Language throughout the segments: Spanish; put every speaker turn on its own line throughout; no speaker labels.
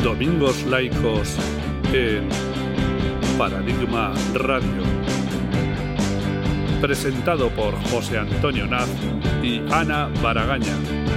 Domingos Laicos en Paradigma Radio. Presentado por José Antonio Naz y Ana Baragaña.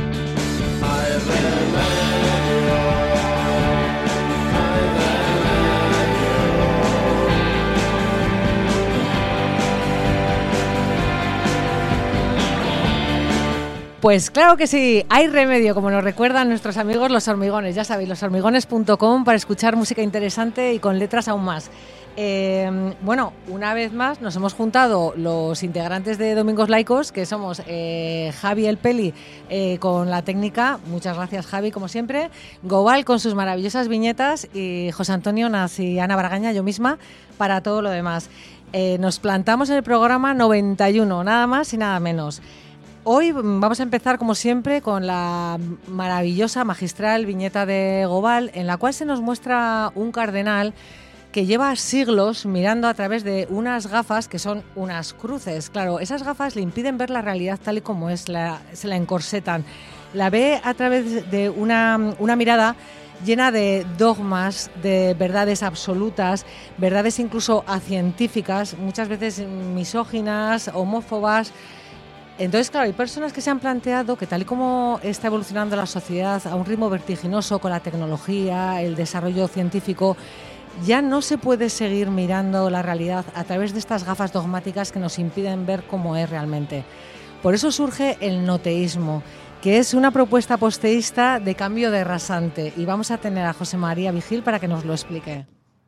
Pues claro que sí, hay remedio, como nos recuerdan nuestros amigos Los Hormigones. Ya sabéis, loshormigones.com para escuchar música interesante y con letras aún más. Bueno, una vez más nos hemos juntado los integrantes de Domingos Laicos, que somos Javi el Peli con la técnica, muchas gracias Javi como siempre, Gobal con sus maravillosas viñetas y José Antonio Naz y Ana Baragaña, yo misma, para todo lo demás. Nos plantamos en el programa 91, nada más y nada menos. Hoy vamos a empezar, como siempre, con la maravillosa, magistral viñeta de Gobal, en la cual se nos muestra un cardenal que lleva siglos mirando a través de unas gafas que son unas cruces. Claro, esas gafas le impiden ver la realidad tal y como es, se la encorsetan. La ve a través de una mirada llena de dogmas, de verdades absolutas, verdades incluso acientíficas, muchas veces misóginas, homófobas. Entonces, claro, hay personas que se han planteado que tal y como está evolucionando la sociedad a un ritmo vertiginoso con la tecnología, el desarrollo científico, ya no se puede seguir mirando la realidad a través de estas gafas dogmáticas que nos impiden ver cómo es realmente. Por eso surge el noteísmo, que es una propuesta posteísta de cambio de rasante. Y vamos a tener a José María Vigil para que nos lo explique.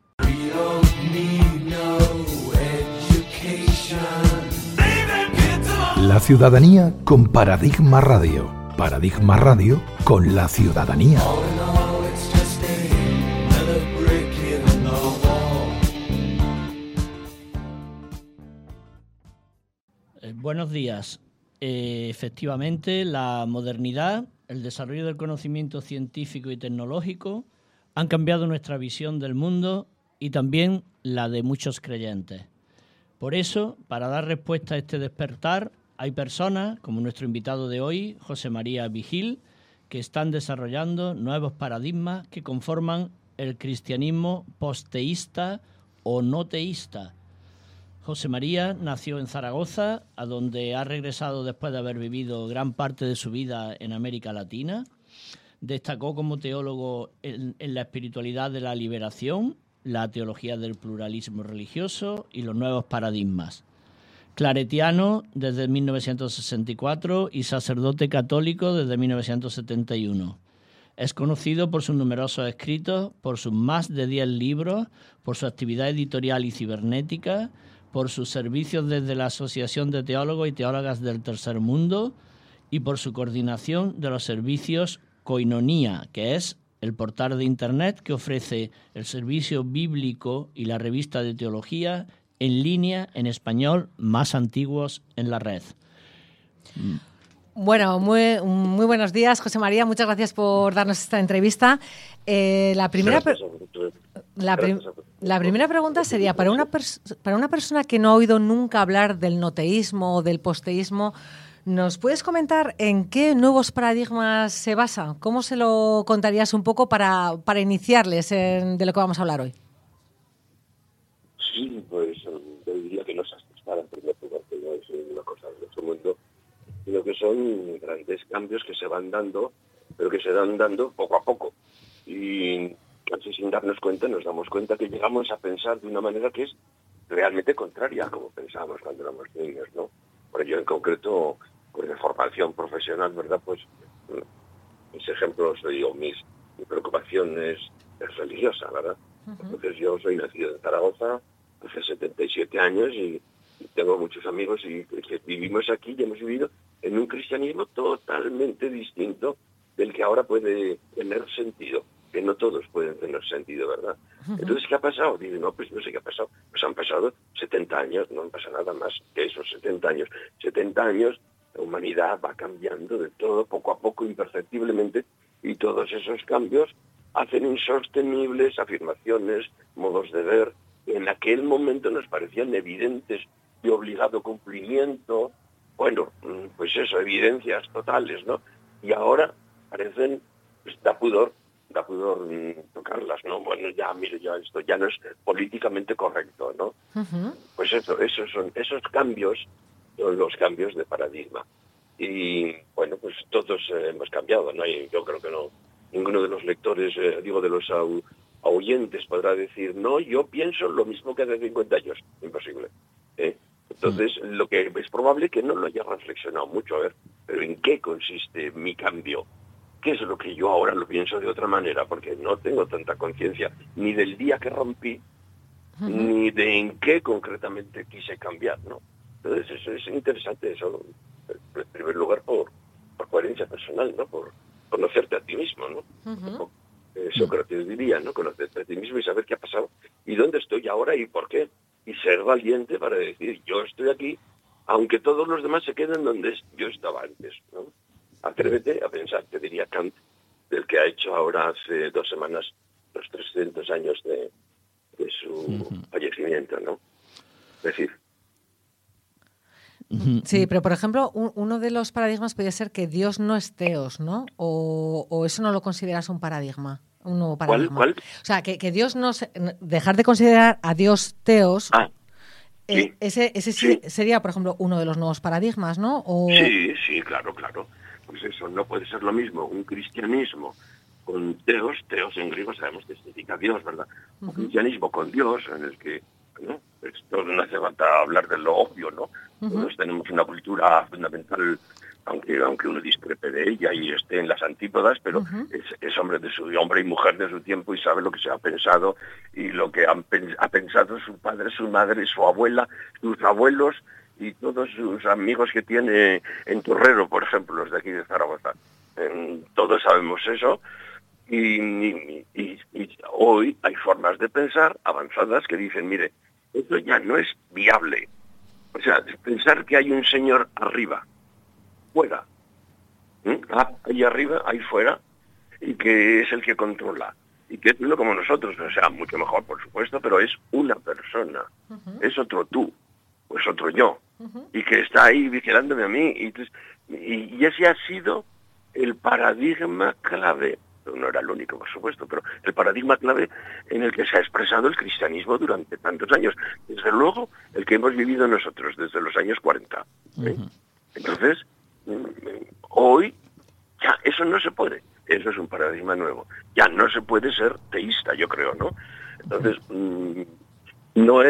La ciudadanía con Paradigma Radio. Paradigma Radio con la ciudadanía.
Buenos días. Efectivamente, la modernidad, el desarrollo del conocimiento científico y tecnológico han cambiado nuestra visión del mundo y también la de muchos creyentes. Por eso, para dar respuesta a este despertar, hay personas, como nuestro invitado de hoy, José María Vigil, que están desarrollando nuevos paradigmas que conforman el cristianismo posteísta o no teísta. José María nació en Zaragoza, a donde ha regresado después de haber vivido gran parte de su vida en América Latina. Destacó como teólogo en la espiritualidad de la liberación, la teología del pluralismo religioso y los nuevos paradigmas. Claretiano desde 1964 y sacerdote católico desde 1971. Es conocido por sus numerosos escritos, por sus más de 10 libros, por su actividad editorial y cibernética, por sus servicios desde la Asociación de Teólogos y Teólogas del Tercer Mundo y por su coordinación de los servicios Koinonía, que es el portal de Internet que ofrece el servicio bíblico y la revista de teología en línea, en español, más antiguos en la red.
Bueno, muy buenos días, José María. Muchas gracias por darnos esta entrevista. La primera pregunta sería, para una persona que no ha oído nunca hablar del noteísmo o del posteísmo, ¿nos puedes comentar en qué nuevos paradigmas se basa? ¿Cómo se lo contarías un poco para iniciarles de lo que vamos a hablar hoy?
Sí, pues yo diría que no se asustaran primero, porque no es una cosa de otro mundo, sino que son grandes cambios que se van dando, pero que se van dando poco a poco. Y casi sin darnos cuenta, nos damos cuenta que llegamos a pensar de una manera que es realmente contraria a como pensábamos cuando éramos niños, ¿no? Por ello, en concreto, pues de formación profesional, ¿verdad? Pues mis ejemplos, digo, mi preocupación es religiosa, ¿verdad? Entonces yo soy nacido en Zaragoza hace 77 años y tengo muchos amigos y que vivimos aquí y hemos vivido en un cristianismo totalmente distinto del que ahora puede tener sentido, que no todos pueden tener sentido, ¿verdad? Entonces, ¿qué ha pasado? Digo, no, pues no sé qué ha pasado. Pues han pasado 70 años, no han pasado nada más que esos 70 años. 70 años, la humanidad va cambiando de todo, poco a poco, imperceptiblemente, y todos esos cambios hacen insostenibles afirmaciones, modos de ver, que en aquel momento nos parecían evidentes de obligado cumplimiento, bueno, pues eso, evidencias totales, ¿no? Y ahora parecen, pues da pudor da pudor tocarlas, ¿no? Bueno, ya, mire, ya esto ya no es políticamente correcto, ¿no?
Ujú.
Pues esos cambios son los cambios de paradigma. Y, bueno, pues todos hemos cambiado, ¿no? Y yo creo que no, ninguno de los lectores, de los oyentes podrá decir, no, yo pienso lo mismo que hace 50 años. Imposible. Entonces, lo que es probable que no lo haya reflexionado mucho, a ver, pero ¿en qué consiste mi cambio? ¿Qué es lo que yo ahora lo pienso de otra manera? Porque no tengo tanta conciencia ni del día que rompí, ni de en qué concretamente quise cambiar, ¿no? Entonces, eso es interesante, eso, en primer lugar, por coherencia personal, ¿no? Por conocerte a ti mismo, ¿no? Sócrates diría, ¿no? Conocerte a ti mismo y saber qué ha pasado y dónde estoy ahora y por qué. Y ser valiente para decir, yo estoy aquí, aunque todos los demás se queden donde yo estaba antes, ¿no? Atrévete a pensar, te diría Kant, del que ha hecho ahora hace 2 semanas los 300 años de su fallecimiento, ¿no? Es decir,
Sí, pero por ejemplo, uno de los paradigmas podría ser que Dios no es teos, ¿no? O eso no lo consideras un paradigma, un nuevo paradigma.
¿Cuál?
O sea, que Dios no dejar de considerar a Dios teos.
Sí.
Ese
Sí.
sería, por ejemplo, uno de los nuevos paradigmas, ¿no?
Sí, claro. Pues eso, no puede ser lo mismo un cristianismo con teos en griego sabemos que significa Dios, ¿verdad? Un cristianismo con Dios, en el que, ¿no? Esto no hace falta hablar de lo obvio, ¿no? Todos tenemos una cultura fundamental, aunque uno discrepe de ella y esté en las antípodas, pero es hombre y mujer de su tiempo y sabe lo que se ha pensado y lo que ha pensado su padre, su madre, su abuela, sus abuelos y todos sus amigos que tiene en Torrero, por ejemplo, los de aquí de Zaragoza. Todos sabemos eso y hoy hay formas de pensar avanzadas que dicen, mire, esto ya no es viable. O sea, pensar que hay un señor arriba, fuera, ahí arriba, ahí fuera, y que es el que controla, y que es uno como nosotros, o sea, mucho mejor, por supuesto, pero es una persona, es otro tú, o es otro yo, y que está ahí vigilándome a mí, y ese ha sido el paradigma clave. No era el único, por supuesto, pero el paradigma clave en el que se ha expresado el cristianismo durante tantos años. Desde luego, el que hemos vivido nosotros desde los años 40. Entonces, hoy ya eso no se puede. Eso es un paradigma nuevo. Ya no se puede ser teísta, yo creo, ¿no? Entonces, no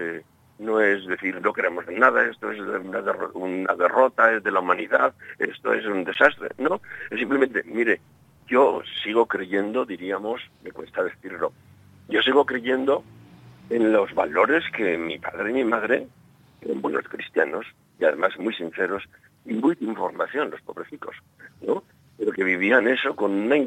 es decir, no queremos nada, esto es una derrota, es de la humanidad, esto es un desastre. No, es simplemente, mire, yo sigo creyendo, diríamos, me cuesta decirlo, yo sigo creyendo en los valores que mi padre y mi madre eran buenos cristianos y además muy sinceros y muy de información, los pobrecitos, ¿no? Pero que vivían eso con una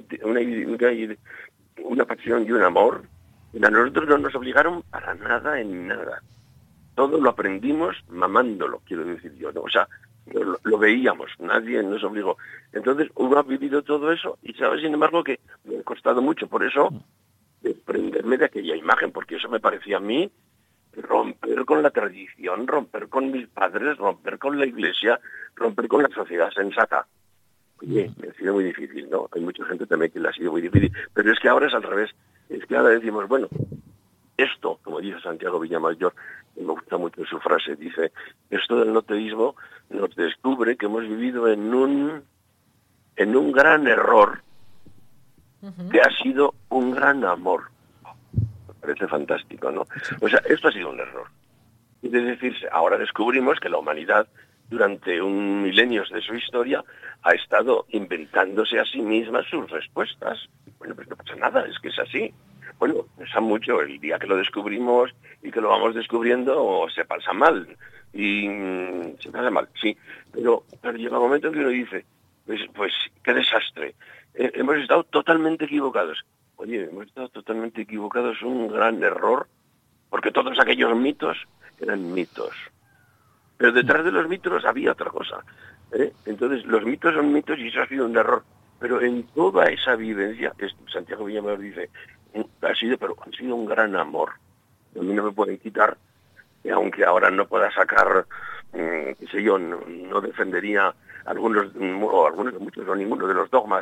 pasión y un amor. Y a nosotros no nos obligaron para nada en nada. Todo lo aprendimos mamándolo, quiero decir yo, ¿no? O sea, lo veíamos, nadie nos obligó. Entonces uno ha vivido todo eso y sabe, sin embargo, que me ha costado mucho por eso desprenderme de aquella imagen, porque eso me parecía a mí romper con la tradición, romper con mis padres, romper con la iglesia, romper con la sociedad sensata. Oye, me ha sido muy difícil, ¿no? Hay mucha gente también que le ha sido muy difícil, pero es que ahora es al revés. Es que ahora decimos, bueno, esto, como dice Santiago Villamayor, me gusta mucho su frase, dice, esto del no teísmo nos descubre que hemos vivido en un gran error, que ha sido un gran amor. Me parece fantástico, ¿no? O sea, esto ha sido un error. Y de decirse, ahora descubrimos que la humanidad, durante un milenios de su historia, ha estado inventándose a sí misma sus respuestas. Bueno, pues no pasa nada, es que es así. Bueno, pesa mucho el día que lo descubrimos y que lo vamos descubriendo, o se pasa mal. Y se pasa mal, sí. Pero llega un momento en que uno dice, pues qué desastre. Hemos estado totalmente equivocados. Oye, hemos estado totalmente equivocados, un gran error, porque todos aquellos mitos eran mitos. Pero detrás de los mitos había otra cosa. Entonces, los mitos son mitos y eso ha sido un error. Pero en toda esa vivencia, Santiago Villamayor dice, ha sido un gran amor. A mí no me pueden quitar, aunque ahora no pueda sacar, qué sé yo, no defendería muchos o ninguno de los dogmas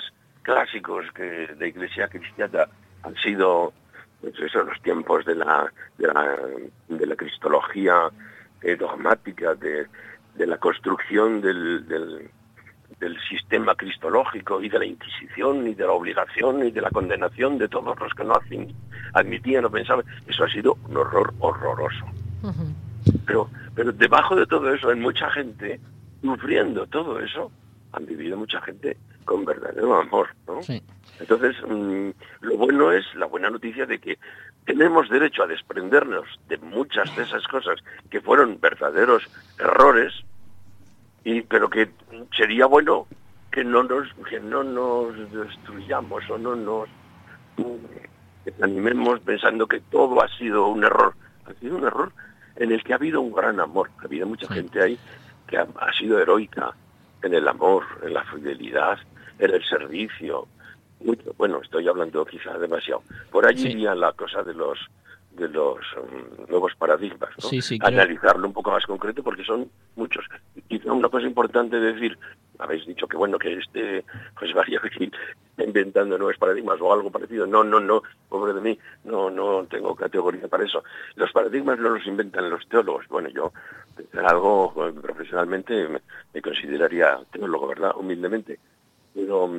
clásicos de Iglesia cristiana han sido, pues eso, los tiempos de la cristología dogmática, de la construcción del sistema cristológico y de la Inquisición y de la obligación y de la condenación de todos los que no admitían o pensaban. Eso ha sido un horror horroroso. Uh-huh. Pero debajo de todo eso hay mucha gente sufriendo todo eso. Han vivido mucha gente con verdadero amor, ¿no? Sí. Entonces, lo bueno es la buena noticia de que tenemos derecho a desprendernos de muchas de esas cosas que fueron verdaderos errores, pero que sería bueno que no nos destruyamos o no nos desanimemos pensando que todo ha sido un error. Ha sido un error en el que ha habido un gran amor. Ha habido mucha gente ahí que ha sido heroica en el amor, en la fidelidad, en el servicio. Mucho. Bueno, estoy hablando quizá demasiado. Por allí iría la cosa de los nuevos paradigmas, ¿no? Sí, analizarlo un poco más concreto porque son muchos. Quizá una cosa importante decir, habéis dicho que bueno, que pues vaya aquí inventando nuevos paradigmas o algo parecido. No, pobre de mí, no tengo categoría para eso. Los paradigmas no los inventan los teólogos. Bueno, yo algo profesionalmente me consideraría teólogo, ¿verdad? Humildemente. Pero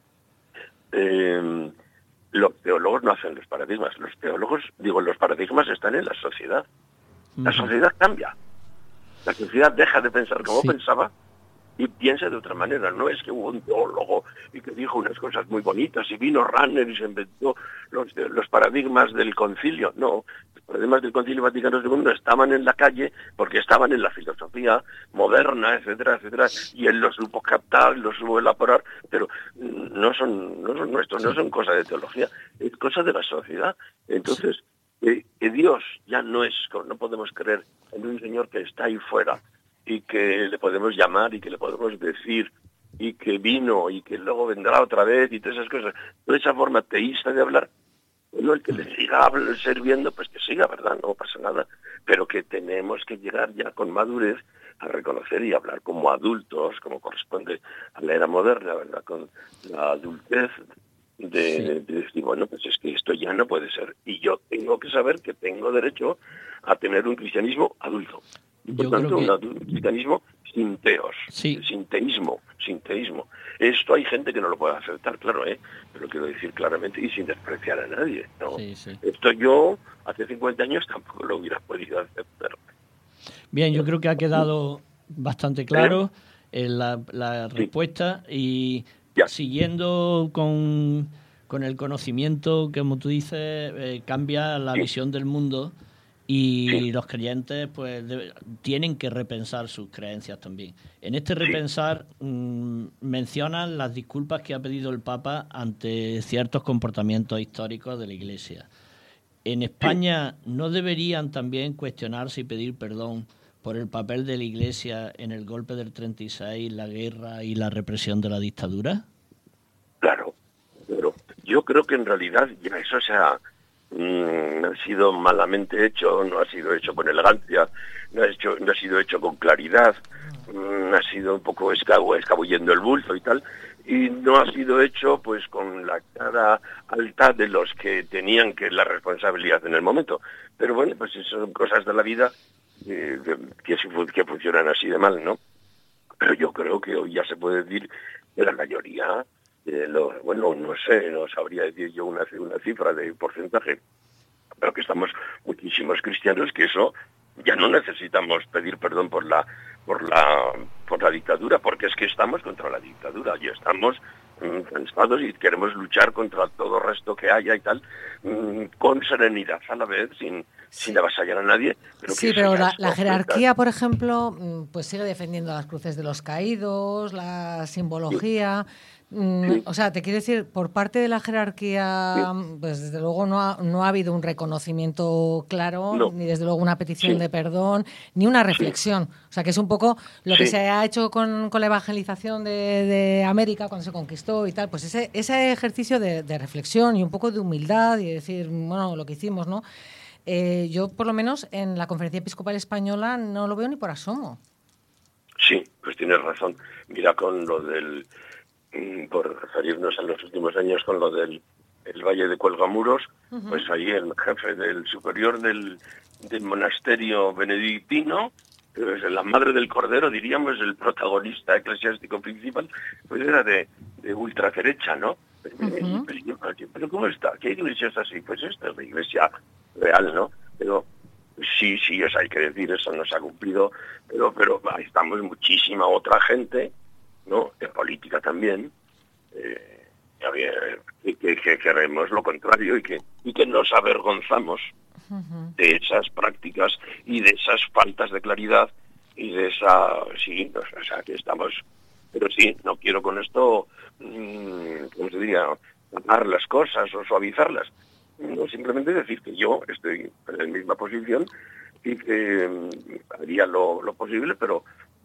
los teólogos no hacen los paradigmas. Los paradigmas están en la sociedad. La sociedad cambia. La sociedad deja de pensar como pensaba y piensa de otra manera. No es que hubo un teólogo y que dijo unas cosas muy bonitas y vino Ranner y se inventó los paradigmas del concilio. No, los paradigmas del concilio Vaticano II estaban en la calle porque estaban en la filosofía moderna, etcétera, etcétera, y él los supo captar, los supo elaborar, pero no son nuestros, no son cosas de teología, es cosa de la sociedad. Entonces, que Dios ya no podemos creer en un Señor que está ahí fuera, y que le podemos llamar y que le podemos decir y que vino y que luego vendrá otra vez y todas esas cosas. Toda esa forma teísta de hablar, bueno, el que le siga sirviendo, pues que siga, ¿verdad? No pasa nada. Pero que tenemos que llegar ya con madurez a reconocer y hablar como adultos, como corresponde a la era moderna, ¿verdad? Con la adultez de decir, bueno, pues es que esto ya no puede ser. Y yo tengo que saber que tengo derecho a tener un cristianismo adulto. Por tanto, un cristianismo sin teos, sin teísmo. Esto hay gente que no lo puede aceptar, claro, pero quiero decir claramente y sin despreciar a nadie, ¿no? Esto yo hace 50 años tampoco lo hubiera podido aceptar.
Bien, yo creo que ha quedado bastante claro la respuesta y siguiendo con el conocimiento, que como tú dices, cambia la visión del mundo. Y los creyentes pues tienen que repensar sus creencias también. En este repensar mencionan las disculpas que ha pedido el Papa ante ciertos comportamientos históricos de la Iglesia. En España, ¿no deberían también cuestionarse y pedir perdón por el papel de la Iglesia en el golpe del 36, la guerra y la represión de la dictadura?
Claro, pero yo creo que en realidad ya eso ha sido malamente hecho, no ha sido hecho con elegancia, no ha sido hecho con claridad, ha sido un poco escabullendo el bulto y tal, y no ha sido hecho pues con la cara alta de los que tenían la responsabilidad en el momento. Pero bueno, pues son cosas de la vida que funcionan así de mal, ¿no? Pero yo creo que hoy ya se puede decir que la mayoría no sabría decir yo una cifra de porcentaje, pero que estamos muchísimos cristianos que eso ya no necesitamos pedir perdón por la dictadura, porque es que estamos contra la dictadura, ya estamos cansados y queremos luchar contra todo el resto que haya y tal, con serenidad a la vez, sin avasallar a nadie.
Pero la jerarquía, por ejemplo, pues sigue defendiendo las cruces de los caídos, la simbología. O sea, te quiero decir, por parte de la jerarquía, pues desde luego no ha habido un reconocimiento claro, ni desde luego una petición de perdón, ni una reflexión. O sea, que es un poco lo que se ha hecho con la evangelización de América cuando se conquistó y tal, pues ese ejercicio de reflexión y un poco de humildad y decir, bueno, lo que hicimos, ¿no? Yo, por lo menos, en la Conferencia Episcopal Española no lo veo ni por asomo.
Sí, pues tienes razón. Mira, con lo del por referirnos a los últimos años con lo del el Valle de Cuelgamuros, pues ahí el jefe del superior del monasterio benedictino, pues la madre del Cordero, diríamos, el protagonista eclesiástico principal, pues era de ultraderecha, ¿no? Pero ¿cómo está? ¿Qué iglesia es así? Pues esta es la iglesia real, ¿no? Pero sí, eso hay que decir, eso no se ha cumplido, pero ahí estamos muchísima otra gente, ¿no? De política también, que queremos lo contrario y que nos avergonzamos de esas prácticas y de esas faltas de claridad y de o sea, que estamos, pero sí, no quiero con esto, ¿cómo se diría?, tapar las cosas o suavizarlas, no, simplemente decir que yo estoy en la misma posición y que haría lo posible, pero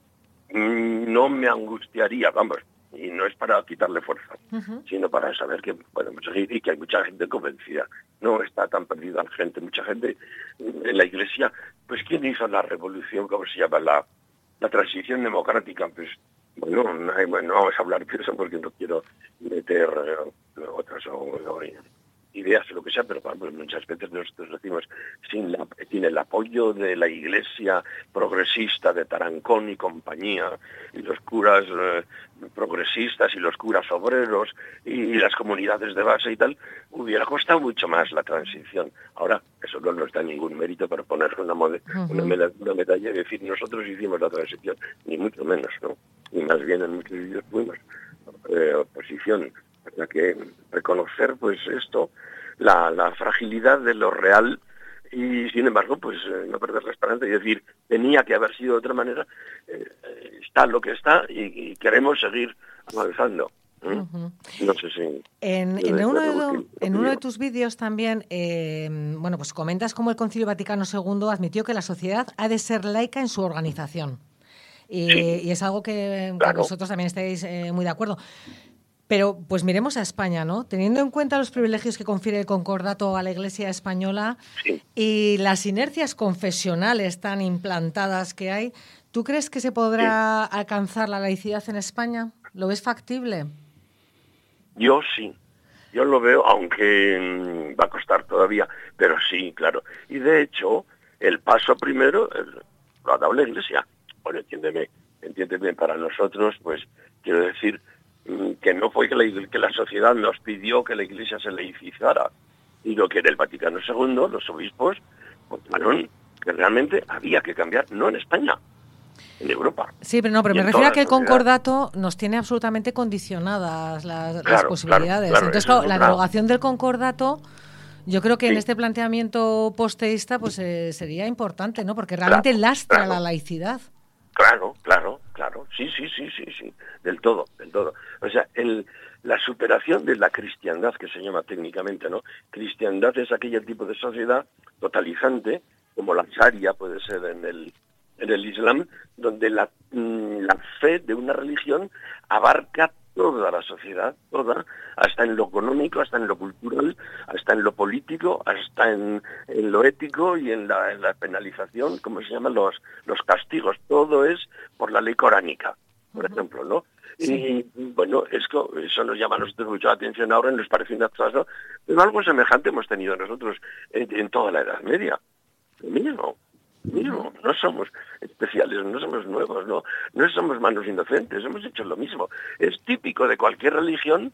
no me angustiaría, vamos, y no es para quitarle fuerza, sino para saber que podemos seguir y que hay mucha gente convencida. No está tan perdida la gente, mucha gente en la Iglesia. Pues ¿quién hizo la revolución? ¿Cómo se llama? La transición democrática. Pues bueno, no vamos a hablar de eso porque no quiero meter otras ideas o lo que sea, pero muchas veces nosotros decimos sin el apoyo de la Iglesia progresista de Tarancón y compañía, y los curas progresistas y los curas obreros y las comunidades de base y tal, hubiera costado mucho más la transición. Ahora, eso no nos da ningún mérito para poner una medalla y decir nosotros hicimos la transición, ni mucho menos, ¿no? Y más bien en muchos sitios fuimos oposición. O sea que reconocer pues esto, la fragilidad de lo real y sin embargo pues no perder la esperanza y decir tenía que haber sido de otra manera, está lo que está y queremos seguir avanzando. No sé si...
En uno de tus vídeos también, pues comentas cómo el Concilio Vaticano II admitió que la sociedad ha de ser laica en su organización. Y es algo que vosotros también estáis muy de acuerdo. Pero pues miremos a España, ¿no? Teniendo en cuenta los privilegios que confiere el concordato a la Iglesia española y las inercias confesionales tan implantadas que hay, ¿tú crees que se podrá alcanzar la laicidad en España? ¿Lo ves factible?
Yo sí. Yo lo veo, aunque va a costar todavía, pero sí, claro. Y de hecho, el paso primero lo ha dado la Iglesia. Bueno, entiéndeme, para nosotros, pues quiero decir que no fue que la sociedad nos pidió que la Iglesia se laicizara, sino que en el Vaticano II los obispos votaron que realmente había que cambiar, no en España, en Europa.
Sí, pero me refiero a que el concordato nos tiene absolutamente condicionadas las posibilidades.
Claro,
entonces, la derogación del concordato, yo creo que en este planteamiento posteísta pues sería importante, ¿no? Porque realmente lastra la laicidad.
Claro. Sí, del todo. O sea, la superación de la cristiandad, que se llama técnicamente, ¿no? Cristiandad es aquel tipo de sociedad totalizante, como la sharia puede ser en el Islam, donde la fe de una religión abarca toda la sociedad, toda, hasta en lo económico, hasta en lo cultural, hasta en lo político, hasta en lo ético y en la penalización, como se llaman los castigos. Todo es por la ley coránica, por ejemplo, ¿no? Sí. Y bueno, eso nos llama a nosotros mucho la atención ahora, nos parece inactual, pero algo semejante hemos tenido nosotros en toda la Edad Media. Lo mismo. No somos especiales, no somos nuevos, no somos manos inocentes, hemos hecho lo mismo. Es típico de cualquier religión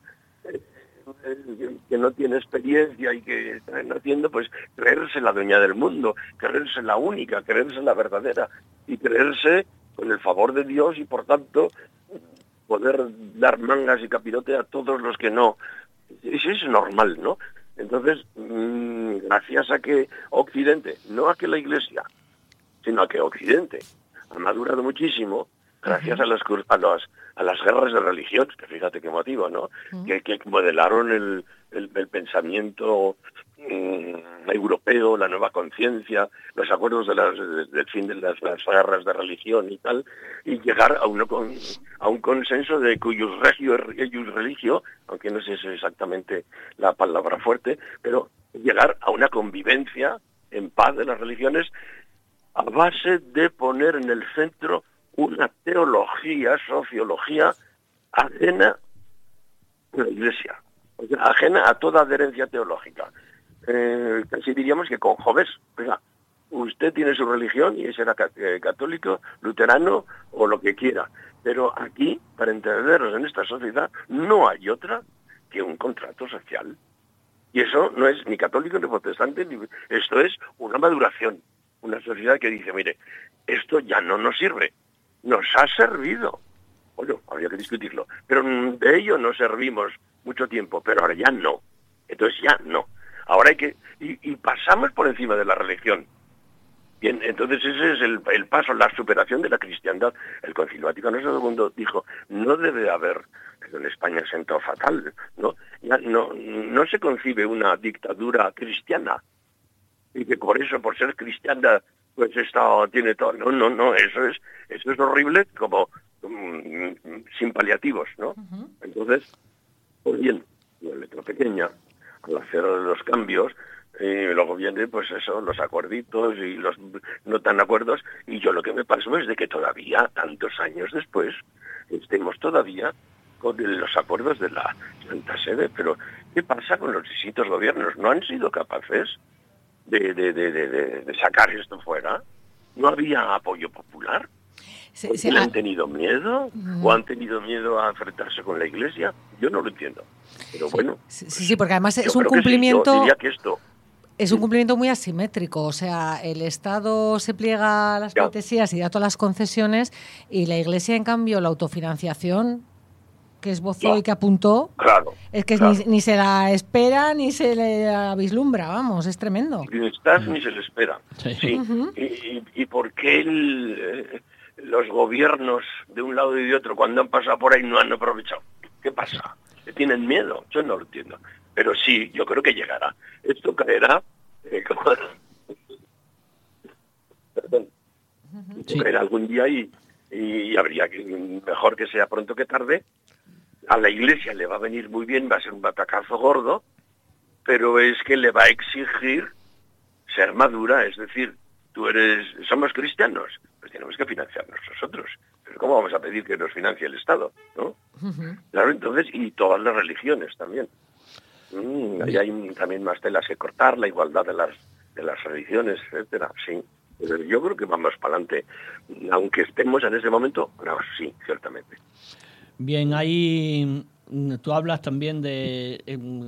que no tiene experiencia y que está naciendo, pues creerse la dueña del mundo, creerse la única, creerse la verdadera y creerse con el favor de Dios y por tanto poder dar mangas y capirote a todos los que no. Eso es normal, ¿no? Entonces, gracias a que Occidente, no a que la Iglesia, sino a que Occidente ha madurado muchísimo, gracias a las guerras de religión, que fíjate qué motivo, ¿no? Que modelaron el pensamiento europeo, la nueva conciencia, los acuerdos del fin de las guerras de religión y tal, y llegar a un consenso de cuyus religio, aunque no sé si es exactamente la palabra fuerte, pero llegar a una convivencia en paz de las religiones a base de poner en el centro una teología, sociología ajena la Iglesia, o sea, ajena a toda adherencia teológica. Casi diríamos que con Jovés, oiga, usted tiene su religión y será católico, luterano o lo que quiera, pero aquí, para entendernos en esta sociedad, no hay otra que un contrato social. Y eso no es ni católico ni protestante, esto es una maduración, una sociedad que dice, mire, esto ya no nos sirve, nos ha servido. Bueno, habría que discutirlo, pero de ello nos servimos mucho tiempo, pero ahora ya no. Entonces ya no. Ahora hay que... Y pasamos por encima de la religión. Bien, entonces ese es el paso, la superación de la cristiandad. El Concilio Vaticano II dijo, no debe haber, en España se sentó fatal, ¿no? Ya no se concibe una dictadura cristiana, y que por eso, por ser cristiana, pues tiene todo. No, eso es horrible, como sin paliativos, ¿no? Uh-huh. Entonces, pues bien, la letra pequeña, al hacer los cambios, luego vienen, pues eso, los acuerditos y los no tan acuerdos, y yo lo que me pasó es de que todavía, tantos años después, estemos todavía con los acuerdos de la Santa Sede. Pero, ¿qué pasa con los distintos gobiernos? ¿No han sido capaces de sacar esto fuera? ¿No había apoyo popular? Sí, ¿han tenido miedo? ¿O han tenido miedo a enfrentarse con la Iglesia? Yo no lo entiendo. Pero bueno.
Sí, porque además es un cumplimiento...
yo diría que esto...
Es un cumplimiento muy asimétrico, o sea, el Estado se pliega a las pleitesías y da todas las concesiones, y la Iglesia, en cambio, la autofinanciación que esbozó y que apuntó, es que ni se la espera ni se le vislumbra, vamos, es tremendo.
Ni se le espera. Sí. Uh-huh. ¿Y por qué los gobiernos de un lado y de otro, cuando han pasado por ahí, no han aprovechado? ¿Qué pasa? ¿Tienen miedo? Yo no lo entiendo. Pero sí, yo creo que llegará. Esto caerá... caerá algún día y habría que... Mejor que sea pronto que tarde. A la Iglesia le va a venir muy bien, va a ser un batacazo gordo, pero es que le va a exigir ser madura, es decir, somos cristianos, pues tenemos que financiarnos nosotros. Pero ¿cómo vamos a pedir que nos financie el Estado? ¿No? Uh-huh. Claro, entonces, y todas las religiones también. Ahí hay también más telas que cortar, la igualdad de las religiones, etcétera, sí. Pero yo creo que vamos para adelante, aunque estemos en ese momento, no, sí, ciertamente.
Bien, ahí tú hablas también de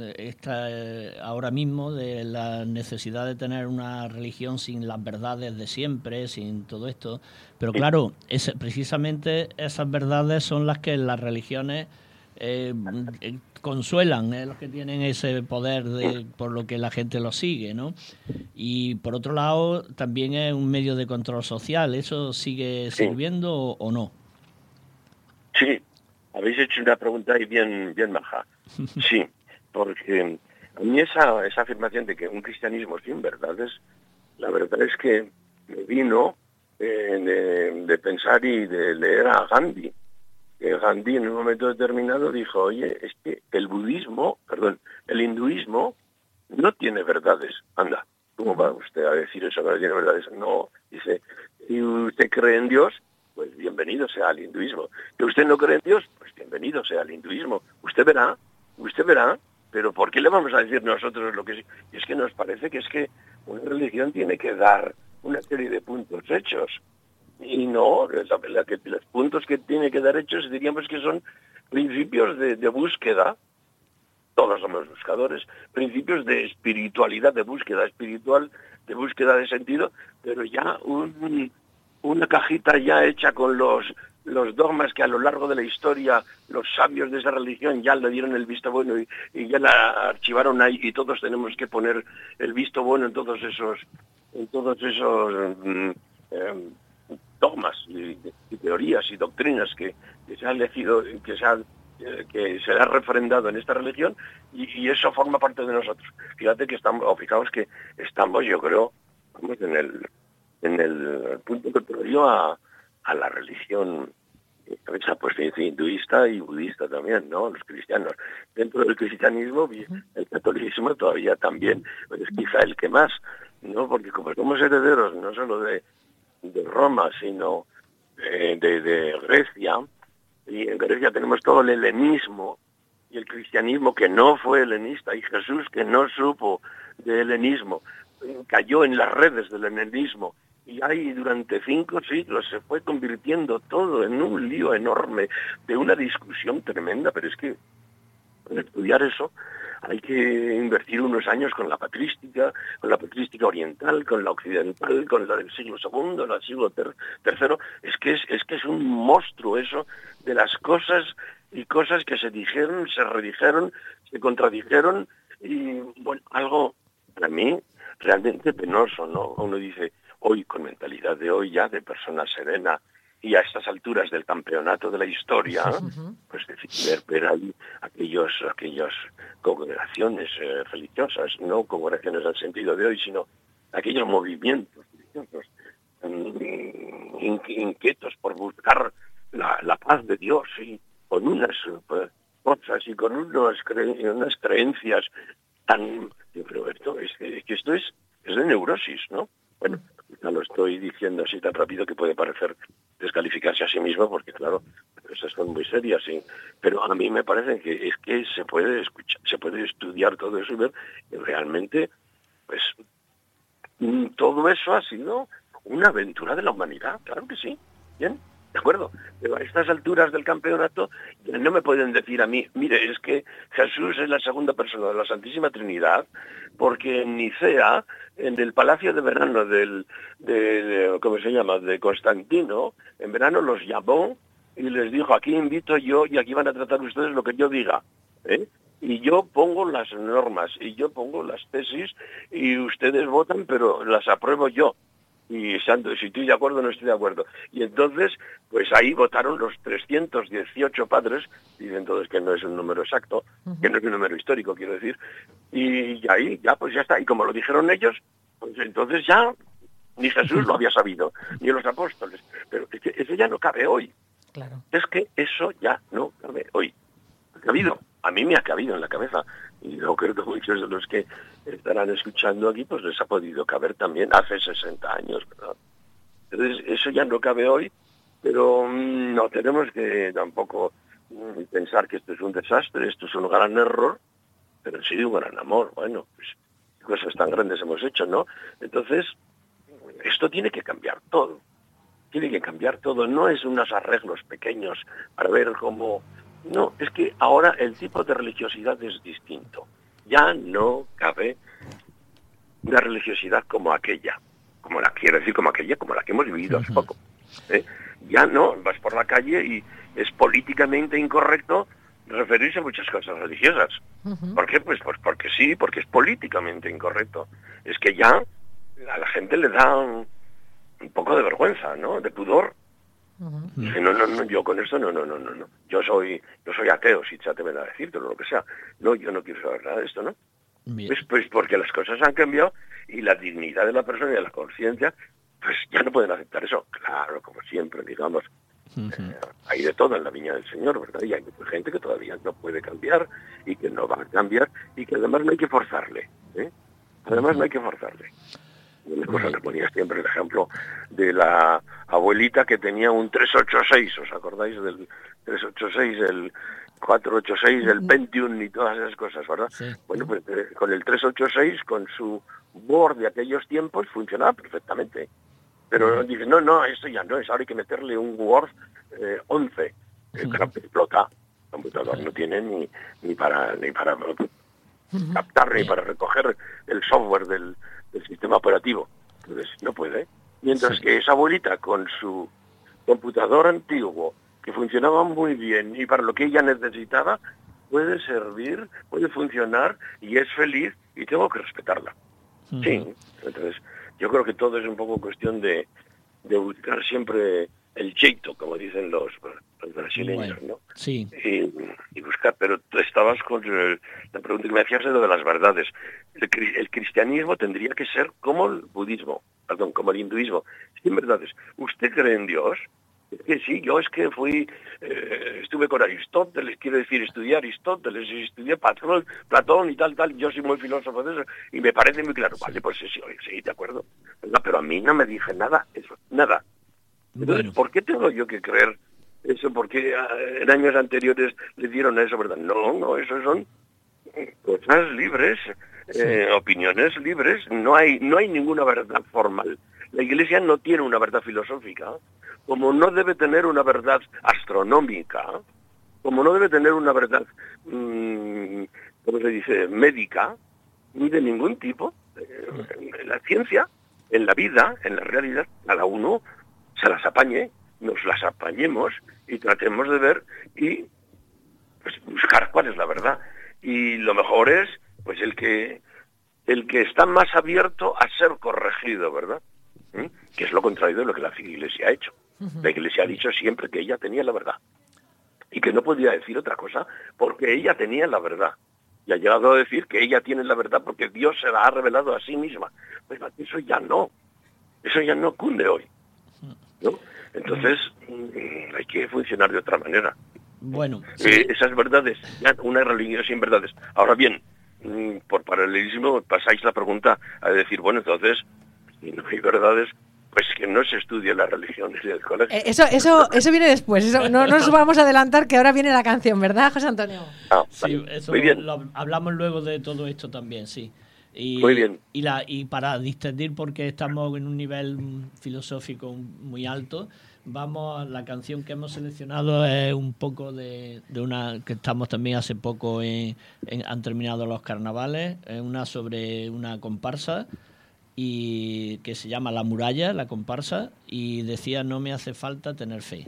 ahora mismo de la necesidad de tener una religión sin las verdades de siempre, sin todo esto, pero claro, precisamente esas verdades son las que las religiones consuelan, los que tienen ese poder por lo que la gente lo sigue, ¿no? Y por otro lado, también es un medio de control social. ¿Eso sigue sirviendo o no?
Sí, habéis hecho una pregunta ahí bien maja. Sí, porque a mí esa afirmación de que un cristianismo sin verdades, la verdad es que me vino de pensar y de leer a Gandhi. Gandhi en un momento determinado dijo, oye, es que el hinduismo no tiene verdades. Anda, ¿cómo va usted a decir eso que no tiene verdades? No, dice, si usted cree en Dios, pues bienvenido sea al hinduismo. Que usted no cree en Dios, pues bienvenido sea al hinduismo. Usted verá, pero ¿por qué le vamos a decir nosotros lo que sí? Y es que nos parece que es que una religión tiene que dar una serie de puntos hechos. Y no, los puntos que tiene que dar hechos diríamos que son principios de búsqueda. Todos somos buscadores, principios de espiritualidad, de búsqueda espiritual, de búsqueda de sentido, pero ya una cajita ya hecha con los dogmas que a lo largo de la historia los sabios de esa religión ya le dieron el visto bueno y ya la archivaron ahí, y todos tenemos que poner el visto bueno en todos esos dogmas y teorías y doctrinas que se han elegido, que se ha refrendado en esta religión, y eso forma parte de nosotros. Fijaos que estamos, yo creo, vamos en el punto contrario a la religión pues hinduista y budista también, ¿no? Los cristianos. Dentro del cristianismo, el catolicismo todavía también es quizá el que más, ¿no? Porque como somos herederos no solo de Roma, sino de Grecia, y en Grecia tenemos todo el helenismo, y el cristianismo que no fue helenista, y Jesús que no supo de helenismo, cayó en las redes del helenismo, y ahí durante 5 siglos se fue convirtiendo todo en un lío enorme, de una discusión tremenda, pero es que para estudiar eso hay que invertir unos años con la patrística oriental, con la occidental, con la del siglo II, la del siglo III. Es que es un monstruo eso de las cosas y cosas que se dijeron, se redijeron, se contradijeron, y bueno, algo para mí realmente penoso, ¿no? Uno dice, hoy, con mentalidad de hoy ya, de persona serena, y a estas alturas del campeonato de la historia, pues ver ahí aquellas congregaciones religiosas, no congregaciones al sentido de hoy, sino aquellos movimientos religiosos inquietos por buscar la paz de Dios, y con unas cosas y con unas creencias tan... Pero esto es de neurosis, ¿no? Bueno, ya lo estoy diciendo así tan rápido que puede parecer descalificarse a sí mismo, porque claro, estas son muy serias, ¿sí? Pero a mí me parece que es que se puede escuchar, se puede estudiar todo eso y ver que realmente, pues, todo eso ha sido una aventura de la humanidad, claro que sí, bien, de acuerdo, pero a estas alturas del campeonato no me pueden decir a mí, mire, es que Jesús es la segunda persona de la Santísima Trinidad, porque en Nicea, en el palacio de verano ¿cómo se llama?, de Constantino, en verano los llamó y les dijo, aquí invito yo y aquí van a tratar ustedes lo que yo diga, ¿eh? Y yo pongo las normas y yo pongo las tesis y ustedes votan, pero las apruebo yo. Y santo, si estoy de acuerdo no estoy de acuerdo. Y entonces, pues ahí votaron los 318 padres, dicen todos que no es un número exacto, que no es un número histórico, quiero decir, y ahí ya pues ya está. Y como lo dijeron ellos, pues entonces ya ni Jesús lo había sabido, ni los apóstoles. Pero es que eso ya no cabe hoy.
Claro.
Es que eso ya no cabe hoy. Ha cabido, a mí me ha cabido en la cabeza. Y yo creo que muchos de los que estarán escuchando aquí, pues les ha podido caber también hace 60 años, ¿verdad? Entonces, eso ya no cabe hoy, pero no tenemos que tampoco pensar que esto es un desastre, esto es un gran error, pero sí un gran amor. Bueno, pues cosas tan grandes hemos hecho, ¿no? Entonces, esto tiene que cambiar todo. Tiene que cambiar todo. No es unos arreglos pequeños para ver cómo... No, es que ahora el tipo de religiosidad es distinto. Ya no cabe una religiosidad como aquella, como la que hemos vivido hace poco. Ya no, vas por la calle y es políticamente incorrecto referirse a muchas cosas religiosas. ¿Por qué? Pues porque sí, porque es políticamente incorrecto. Es que ya a la gente le da un poco de vergüenza, ¿no? De pudor. Dice, no, yo con esto no. Yo soy ateo, si se atreven a decírtelo, lo que sea. No, yo no quiero saber nada de esto, ¿no? Pues porque las cosas han cambiado y la dignidad de la persona y de la conciencia, pues ya no pueden aceptar eso. Claro, como siempre, digamos, hay de todo en la viña del Señor, ¿verdad? Y hay mucha gente que todavía no puede cambiar y que no va a cambiar y que además no hay que forzarle, ¿eh? Además no hay que forzarle. Una cosa que ponía siempre el ejemplo de la abuelita que tenía un 386, ¿os acordáis del 386, el 486, el Pentium y todas esas cosas, ¿verdad? Sí. Bueno, pues con el 386, con su Word de aquellos tiempos, funcionaba perfectamente. Pero dice, no, esto ya no es, ahora hay que meterle un Word 11, que explota. El computador no tiene ni para captar, ni para recoger el software del sistema operativo. Entonces no puede. Mientras que esa abuelita con su computador antiguo, que funcionaba muy bien y para lo que ella necesitaba, puede servir, puede funcionar y es feliz y tengo que respetarla. Sí, entonces yo creo que todo es un poco cuestión de buscar siempre el jeito, como dicen los brasileños, ¿no?
Sí.
Y buscar, pero tú estabas con la pregunta que me hacías de lo de las verdades. El cristianismo tendría que ser como el budismo, como el hinduismo, sin verdades. ¿Usted cree en Dios? Es que sí, yo es que estuve con Aristóteles, quiero decir, estudié Aristóteles, estudié Platón y tal, yo soy muy filósofo de eso, y me parece muy claro. Vale, pues sí, de acuerdo. Pero a mí no me dije nada, eso, nada. Entonces, bueno, ¿por qué tengo yo que creer eso porque en años anteriores le dieron a eso, ¿verdad? No, eso son cosas libres, opiniones libres, no hay ninguna verdad formal. La Iglesia no tiene una verdad filosófica, como no debe tener una verdad astronómica, como no debe tener una verdad, ¿cómo se dice?, médica, ni de ningún tipo. En la ciencia, en la vida, en la realidad, cada uno se las apañe, nos las apañemos y tratemos de ver y pues, buscar cuál es la verdad. Y lo mejor es pues el que está más abierto a ser corregido, ¿verdad? Que es lo contrario de lo que la Iglesia ha hecho. La Iglesia ha dicho siempre que ella tenía la verdad y que no podía decir otra cosa porque ella tenía la verdad. Y ha llegado a decir que ella tiene la verdad porque Dios se la ha revelado a sí misma. Pues eso ya no cunde hoy, ¿no? Entonces hay que funcionar de otra manera.
Bueno, sí.
Esas verdades, ya una religión sin verdades. Ahora bien, por paralelismo pasáis la pregunta a decir, bueno, entonces, si no hay verdades, pues que no se estudie la religión desde el colegio.
Eso viene después, eso, no nos vamos a adelantar, que ahora viene la canción, ¿verdad, José Antonio?
Sí,
vale.
eso
muy bien.
hablamos luego de todo esto también, sí.
Muy bien.
Y para distinguir, porque estamos en un nivel filosófico muy alto, la canción que hemos seleccionado es un poco de una que estamos también hace poco han terminado los carnavales, es una sobre una comparsa y que se llama La Muralla, la comparsa, y decía: no me hace falta tener fe.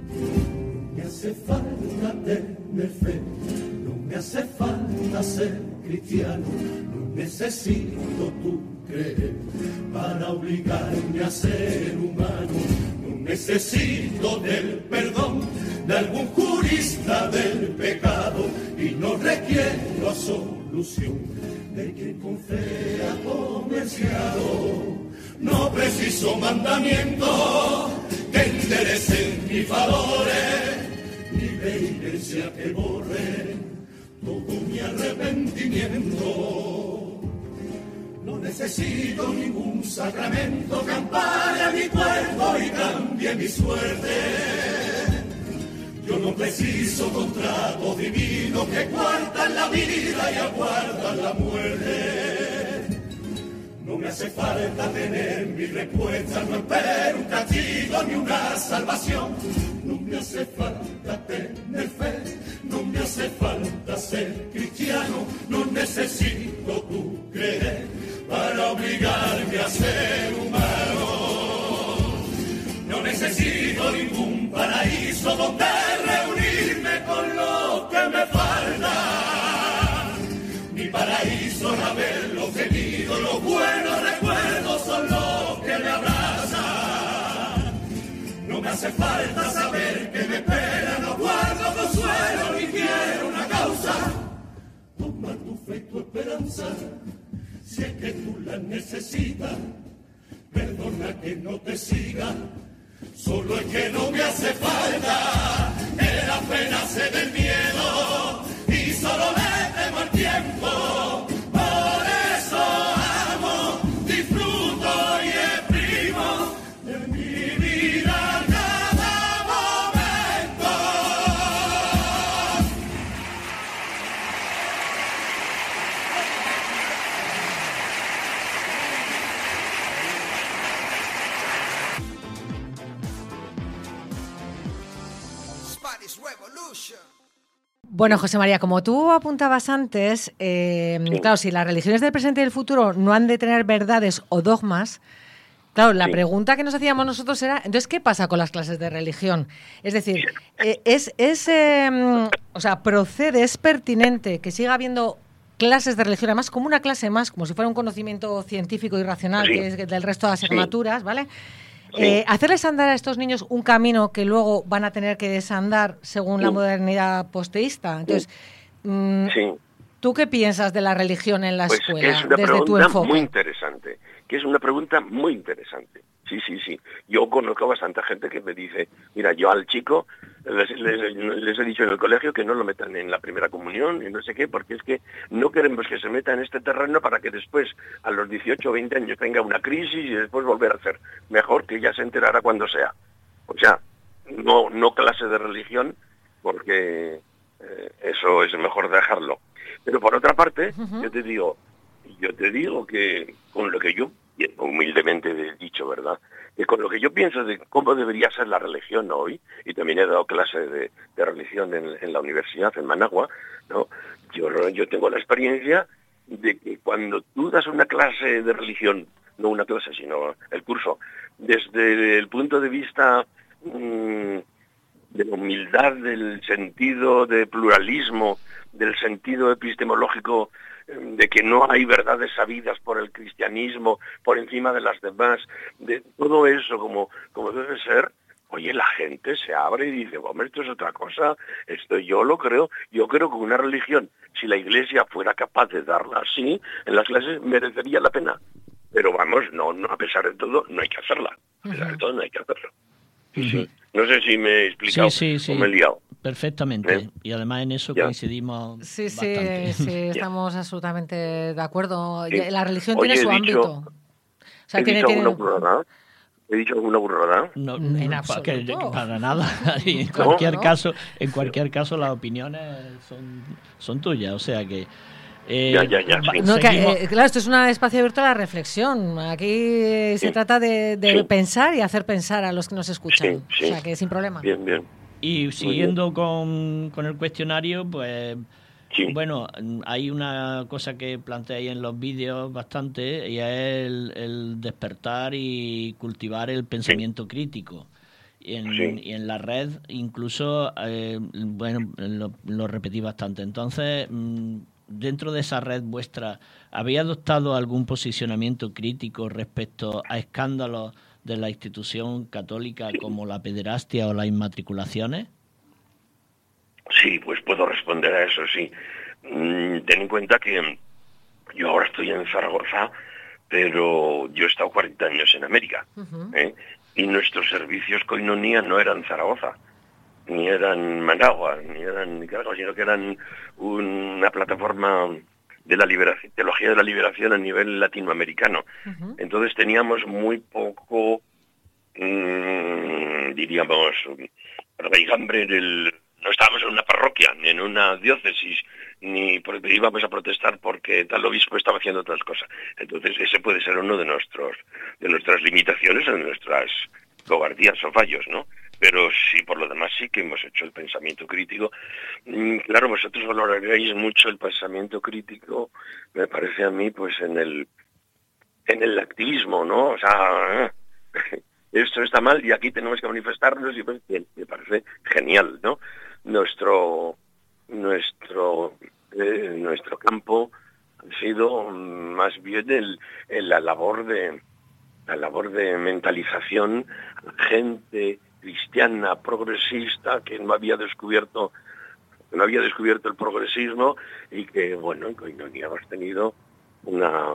Me hace falta tener fe, no me hace falta ser cristiano, no necesito tu creer para obligarme a ser humano, no necesito del perdón de algún jurista del pecado y no requiero solución de quien con fe ha comerciado. No preciso mandamiento que enderecen mis valores, ni de iglesia que borre todo mi arrepentimiento. No necesito ningún sacramento que ampare a mi cuerpo y cambie mi suerte. Yo no preciso contrato divino que cuartan la vida y aguardan la muerte. No me hace falta tener mi respuesta, no espero un castigo ni una salvación. No me hace falta tener fe, no me hace falta ser cristiano, no necesito tu creer para obligarme a ser humano. No necesito ningún paraíso donde reunirme con lo que me falta. Mi paraíso es haberlo tenido, los buenos recuerdos son los que me abrazan. No me hace falta saber que me espera, no guardo consuelo ni quiero una causa. Toma tu fe y tu esperanza, si es que tú la necesitas. Perdona que no te siga, solo es que no me hace falta, que la pena se del miedo y solo le temo al tiempo. Por eso amo, disfruto y exprimo de mi vida cada momento.
Bueno, José María, como tú apuntabas antes, claro, si las religiones del presente y del futuro no han de tener verdades o dogmas, claro, la pregunta que nos hacíamos nosotros era, entonces, ¿qué pasa con las clases de religión? Es decir, procede, es pertinente que siga habiendo clases de religión, además como una clase más, como si fuera un conocimiento científico y racional, que es del resto de asignaturas, ¿vale? Hacerles andar a estos niños un camino que luego van a tener que desandar según la modernidad posteísta. Entonces, ¿tú qué piensas de la religión en la escuela?
Es una
desde tu enfoque?
muy interesante, que es una pregunta muy interesante. Sí. Yo conozco a bastante gente que me dice, mira, yo al chico les he dicho en el colegio que no lo metan en la primera comunión y no sé qué, porque es que no queremos que se meta en este terreno para que después, a los 18 o 20 años, tenga una crisis y después volver a hacer. Mejor que ya se enterara cuando sea. O sea, no clase de religión, porque eso es mejor dejarlo. Pero por otra parte, yo te digo que con lo que yo, humildemente he dicho, ¿verdad?, que con lo que yo pienso de cómo debería ser la religión hoy, y también he dado clases de religión en la universidad, en Managua, ¿no? Yo tengo la experiencia de que cuando tú das una clase de religión, no una clase, sino el curso, desde el punto de vista de la humildad, del sentido de pluralismo, del sentido epistemológico de que no hay verdades sabidas por el cristianismo por encima de las demás, de todo eso como debe ser, oye, la gente se abre y dice, hombre, esto es otra cosa, esto yo lo creo, yo creo que una religión, si la Iglesia fuera capaz de darla así, en las clases merecería la pena. Pero vamos, no, a pesar de todo, no hay que hacerla. A pesar de todo, no hay que hacerlo. Sí. No sé si me he explicado o me he liado.
Perfectamente. Y además en eso coincidimos bastante.
Sí, estamos absolutamente de acuerdo. La religión
Oye,
tiene su ámbito. O sea, ¿He
dicho alguna burrada?
No,
en absoluto.
Para nada. Y en cualquier caso, las opiniones son tuyas. O sea que...
Sí.
Claro, esto es un espacio abierto a la reflexión. Aquí se trata de pensar y hacer pensar a los que nos escuchan. O sea, que sin problema.
Bien.
Y siguiendo con el cuestionario, pues... Sí. Bueno, hay una cosa que planteáis en los vídeos bastante, y es el despertar y cultivar el pensamiento crítico. Y en la red incluso, lo repetí bastante. Entonces... dentro de esa red vuestra, ¿habéis adoptado algún posicionamiento crítico respecto a escándalos de la institución católica como la pederastia o las inmatriculaciones?
Sí, pues puedo responder a eso, sí. Ten en cuenta que yo ahora estoy en Zaragoza, pero yo he estado 40 años en América, y nuestros servicios Koinonia no eran Zaragoza, ni eran Managua, ni eran Nicaragua, sino que eran una plataforma de la liberación, teología de la liberación a nivel latinoamericano. Entonces teníamos muy poco, diríamos, raigambre no estábamos en una parroquia, ni en una diócesis, ni porque íbamos a protestar porque tal obispo estaba haciendo otras cosas. Entonces ese puede ser uno de nuestras limitaciones o de nuestras cobardías o fallos, ¿no? Pero sí, por lo demás sí que hemos hecho el pensamiento crítico. Claro, vosotros valoraréis mucho el pensamiento crítico, me parece a mí, pues en el activismo, ¿no? O sea, esto está mal y aquí tenemos que manifestarnos, y pues bien, me parece genial, ¿no? Nuestro campo ha sido más bien la labor de mentalización a la gente cristiana, progresista, que no había descubierto el progresismo, y que, bueno, en Koinonia hemos tenido una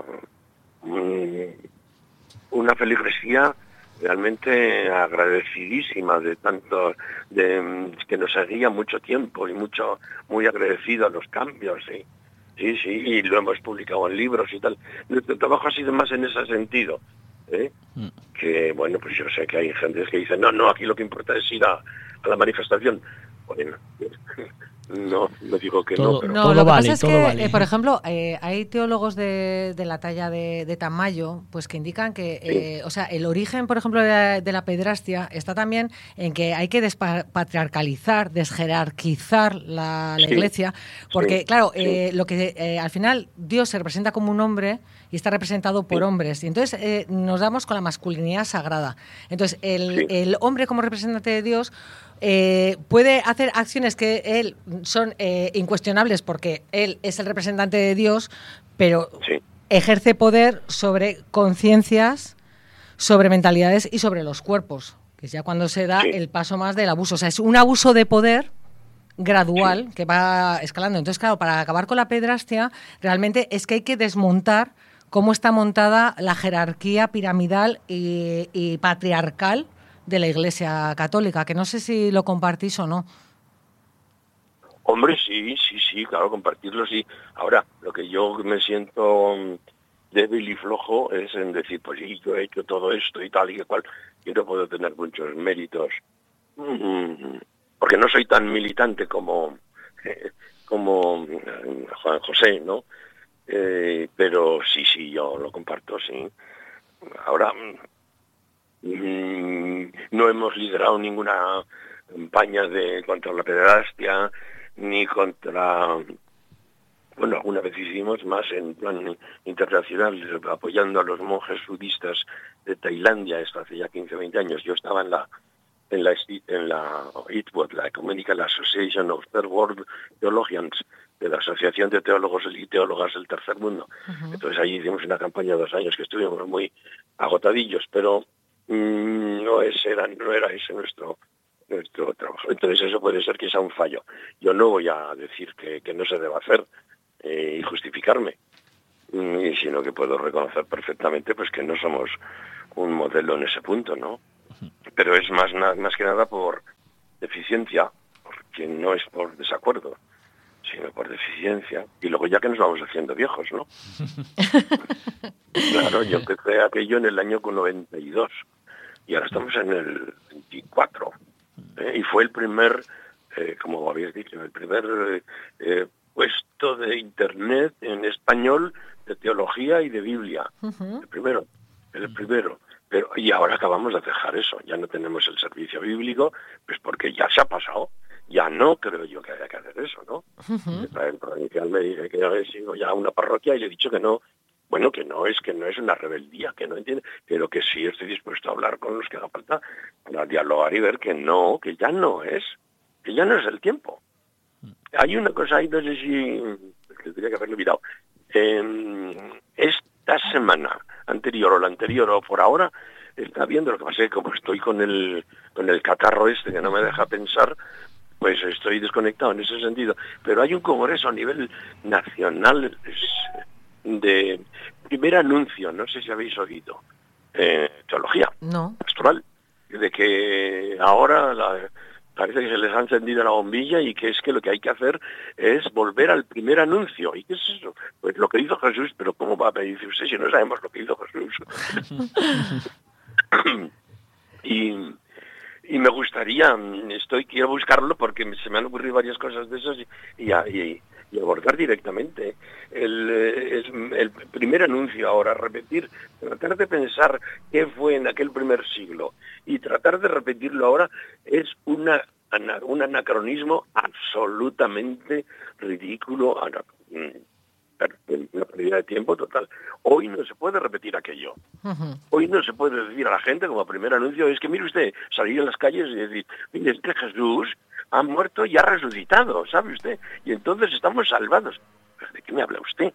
feligresía realmente agradecidísima que nos seguía mucho tiempo y muy agradecido a los cambios, sí, y lo hemos publicado en libros y tal. Nuestro trabajo ha sido más en ese sentido, que bueno, pues yo sé que hay gente que dice no, aquí lo que importa es ir a la manifestación. Bueno, no digo que
todo,
no, pero...
No, lo que
vale,
pasa es que,
vale.
Por ejemplo, hay teólogos de la talla de Tamayo, pues que indican que, o sea, el origen, por ejemplo, de la pederastia está también en que hay que despatriarcalizar, desjerarquizar la Iglesia, porque, claro, lo que al final Dios se representa como un hombre y está representado por hombres, y entonces nos damos con la masculinidad sagrada. Entonces, el hombre como representante de Dios puede hacer acciones que él son incuestionables porque él es el representante de Dios, pero ejerce poder sobre conciencias, sobre mentalidades y sobre los cuerpos, que es ya cuando se da el paso más del abuso. O sea, es un abuso de poder gradual que va escalando. Entonces, claro, para acabar con la pederastia, realmente es que hay que desmontar cómo está montada la jerarquía piramidal y patriarcal de la Iglesia Católica, que no sé si lo compartís o no.
Hombre, sí, claro, compartirlo sí. Ahora, lo que yo me siento débil y flojo es en decir, pues sí, yo he hecho todo esto y tal y cual. Yo no puedo tener muchos méritos porque no soy tan militante como Juan José, ¿no? Pero sí, yo lo comparto, sí. Ahora no hemos liderado ninguna campaña contra la pederastia ni contra... Bueno, alguna vez hicimos más en plan internacional, apoyando a los monjes budistas de Tailandia, esto hace ya 15 o 20 años. Yo estaba en la ITWOT, la Ecumenical Association of Third World Theologians, de la Asociación de Teólogos y Teólogas del Tercer Mundo. Uh-huh. Entonces ahí hicimos una campaña de 2 años que estuvimos muy agotadillos, pero no era ese nuestro trabajo. Entonces eso puede ser que sea un fallo. Yo no voy a decir que no se deba hacer y justificarme, sino que puedo reconocer perfectamente pues que no somos un modelo en ese punto, ¿no? Pero es más que nada por deficiencia, porque no es por desacuerdo, sino por deficiencia. Y luego ya que nos vamos haciendo viejos, ¿no? Claro, yo empecé aquello en el año 92 y ahora estamos en el 24. Y fue el primer, como habéis dicho, el primer puesto de internet en español de teología y de Biblia. Uh-huh. El primero. Pero, y ahora acabamos de dejar eso, ya no tenemos el servicio bíblico, pues porque ya se ha pasado, ya no creo yo que haya que hacer eso, ¿no? Uh-huh. El provincial me dice que he sido ya a una parroquia y le he dicho que no, bueno, que no es una rebeldía, que no entiende, pero que sí estoy dispuesto a hablar con los que haga falta para dialogar y ver que ya no es el tiempo. Hay una cosa ahí, no sé si tendría que haberlo olvidado. Esta semana anterior o la anterior o por ahora está viendo lo que pasa, como estoy con el catarro que no me deja pensar, pues estoy desconectado en ese sentido. Pero hay un congreso a nivel nacional de primer anuncio, no sé si habéis oído, teología pastoral, de que ahora parece que se les ha encendido la bombilla y que es que lo que hay que hacer es volver al primer anuncio. ¿Y qué es eso? Pues lo que hizo Jesús, pero ¿cómo va a pedir usted si no sabemos lo que hizo Jesús? y me gustaría, quiero buscarlo porque se me han ocurrido varias cosas de esas y abordar directamente el primer anuncio ahora, tratar de pensar qué fue en aquel primer siglo y tratar de repetirlo ahora es un anacronismo absolutamente ridículo, una pérdida de tiempo total. Hoy no se puede repetir aquello. Uh-huh. Hoy no se puede decir a la gente como primer anuncio, es que mire usted, salir a las calles y decir, mire, es que Jesús ha muerto y ha resucitado, ¿sabe usted? Y entonces estamos salvados. ¿De qué me habla usted?